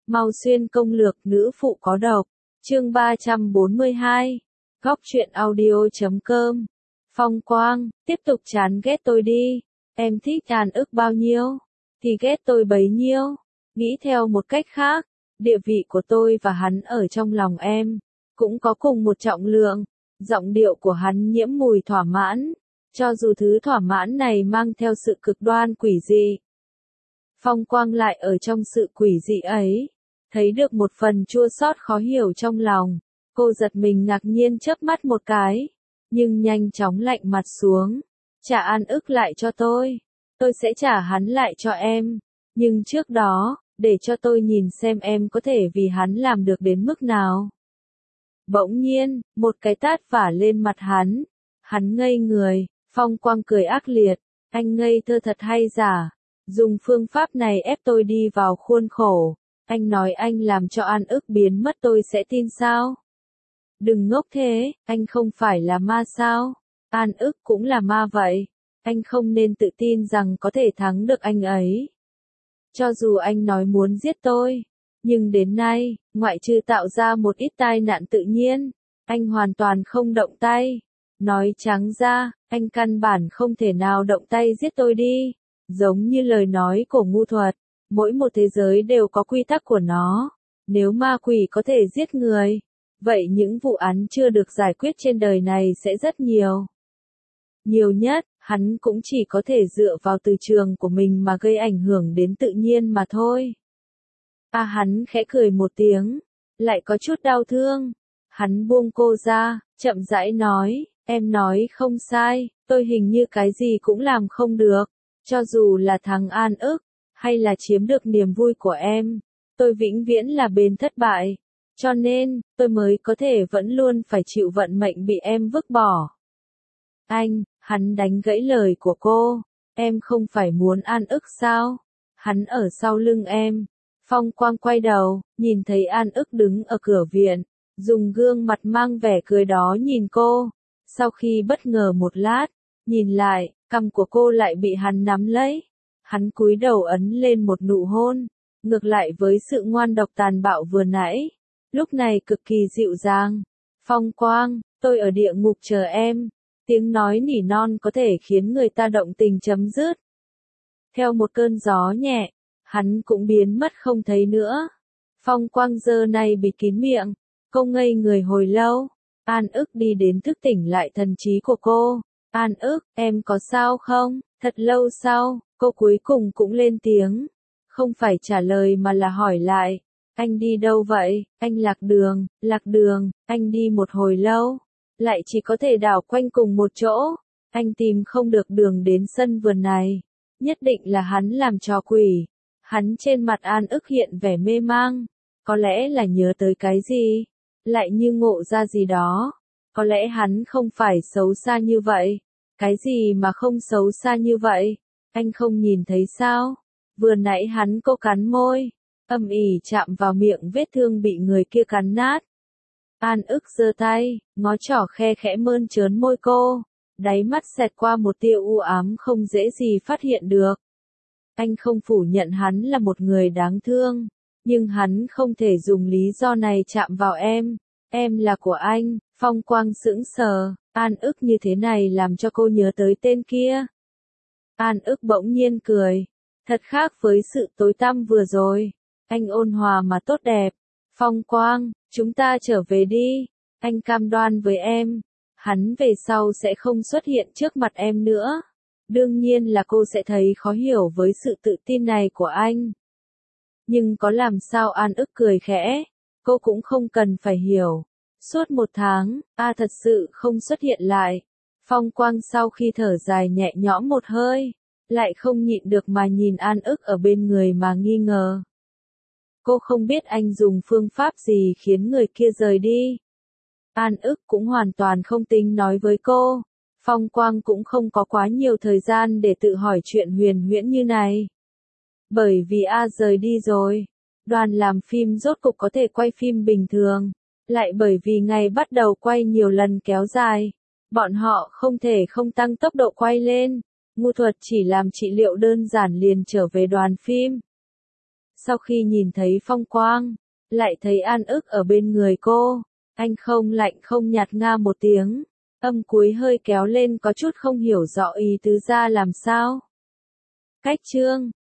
Mau xuyên công lược nữ phụ có độc. Chương 342. Góc truyện audio.com. Phong Quang, tiếp tục chán ghét tôi đi. Em thích An Ức bao nhiêu, thì ghét tôi bấy nhiêu. Nghĩ theo một cách khác, địa vị của tôi và hắn ở trong lòng em cũng có cùng một trọng lượng. Giọng điệu của hắn nhiễm mùi thỏa mãn, cho dù thứ thỏa mãn này mang theo sự cực đoan quỷ dị. Phong Quang lại ở trong sự quỷ dị ấy, thấy được một phần chua xót khó hiểu trong lòng. Cô giật mình ngạc nhiên chớp mắt một cái, nhưng nhanh chóng lạnh mặt xuống. Trả An Ức lại cho tôi sẽ trả hắn lại cho em. Nhưng trước đó, để cho tôi nhìn xem em có thể vì hắn làm được đến mức nào. Bỗng nhiên, một cái tát vả lên mặt hắn. Hắn ngây người. Phong Quang cười ác liệt. Anh ngây thơ thật hay giả? Dùng phương pháp này ép tôi đi vào khuôn khổ. Anh nói anh làm cho An Ức biến mất tôi sẽ tin sao? Đừng ngốc thế, anh không phải là ma sao? An Ức cũng là ma vậy. Anh không nên tự tin rằng có thể thắng được anh ấy. Cho dù anh nói muốn giết tôi, nhưng đến nay, ngoại trừ tạo ra một ít tai nạn tự nhiên, anh hoàn toàn không động tay. Nói trắng ra, anh căn bản không thể nào động tay giết tôi đi. Giống như lời nói của ngu thuật, mỗi một thế giới đều có quy tắc của nó. Nếu ma quỷ có thể giết người, vậy những vụ án chưa được giải quyết trên đời này sẽ rất nhiều. Nhiều nhất, hắn cũng chỉ có thể dựa vào từ trường của mình mà gây ảnh hưởng đến tự nhiên mà thôi. Hắn khẽ cười một tiếng, lại có chút đau thương. Hắn buông cô ra, chậm rãi nói, em nói không sai, tôi hình như cái gì cũng làm không được. Cho dù là thắng An Ức, hay là chiếm được niềm vui của em, tôi vĩnh viễn là bên thất bại. Cho nên, tôi mới có thể vẫn luôn phải chịu vận mệnh bị em vứt bỏ. Hắn đánh gãy lời của cô. Em không phải muốn An Ức sao? Hắn ở sau lưng em. Phong Quang quay đầu, nhìn thấy An Ức đứng ở cửa viện, dùng gương mặt mang vẻ cười đó nhìn cô. Sau khi bất ngờ một lát, nhìn lại, cằm của cô lại bị hắn nắm lấy. Hắn cúi đầu ấn lên một nụ hôn, ngược lại với sự ngoan độc tàn bạo vừa nãy. Lúc này cực kỳ dịu dàng. Phong Quang, tôi ở địa ngục chờ em. Tiếng nói nỉ non có thể khiến người ta động tình chấm dứt. Theo một cơn gió nhẹ, hắn cũng biến mất không thấy nữa. Phong Quang giờ này bịt kín miệng, cô ngây người hồi lâu. An Ức đi đến thức tỉnh lại thần trí của cô. An Ức, em có sao không? Thật lâu sau, cô cuối cùng cũng lên tiếng. Không phải trả lời mà là hỏi lại. Anh đi đâu vậy? Anh lạc đường, anh đi một hồi lâu. Lại chỉ có thể đảo quanh cùng một chỗ. Anh tìm không được đường đến sân vườn này. Nhất định là hắn làm trò quỷ. Hắn trên mặt An Ức hiện vẻ mê mang. Có lẽ là nhớ tới cái gì? Lại như ngộ ra gì đó. Có lẽ hắn không phải xấu xa như vậy. Cái gì mà không xấu xa như vậy? Anh không nhìn thấy sao? Vừa nãy hắn cô cắn môi, âm ỉ chạm vào miệng vết thương bị người kia cắn nát. An Ức giơ tay, ngó trỏ khe khẽ mơn trớn môi cô, đáy mắt xẹt qua một tia u ám không dễ gì phát hiện được. Anh không phủ nhận hắn là một người đáng thương, nhưng hắn không thể dùng lý do này chạm vào em là của anh. Phong Quang sững sờ, An Ức như thế này làm cho cô nhớ tới tên kia. An Ức bỗng nhiên cười, thật khác với sự tối tăm vừa rồi. Anh ôn hòa mà tốt đẹp. Phong Quang, chúng ta trở về đi. Anh cam đoan với em, hắn về sau sẽ không xuất hiện trước mặt em nữa. Đương nhiên là cô sẽ thấy khó hiểu với sự tự tin này của anh. Nhưng có làm sao? An Ức cười khẽ, cô cũng không cần phải hiểu. Suốt một tháng, thật sự không xuất hiện lại. Phong Quang sau khi thở dài nhẹ nhõm một hơi, lại không nhịn được mà nhìn An Ức ở bên người mà nghi ngờ. Cô không biết anh dùng phương pháp gì khiến người kia rời đi. An Ức cũng hoàn toàn không tính nói với cô. Phong Quang cũng không có quá nhiều thời gian để tự hỏi chuyện huyền huyễn như này. Bởi vì rời đi rồi, đoàn làm phim rốt cục có thể quay phim bình thường. Lại bởi vì ngày bắt đầu quay nhiều lần kéo dài, bọn họ không thể không tăng tốc độ quay lên. Ngu thuật chỉ làm trị liệu đơn giản liền trở về đoàn phim. Sau khi nhìn thấy Phong Quang, lại thấy An ức ở bên người cô, anh không lạnh không nhạt nga một tiếng, âm cuối hơi kéo lên có chút không hiểu rõ ý tứ ra làm sao. Cách chương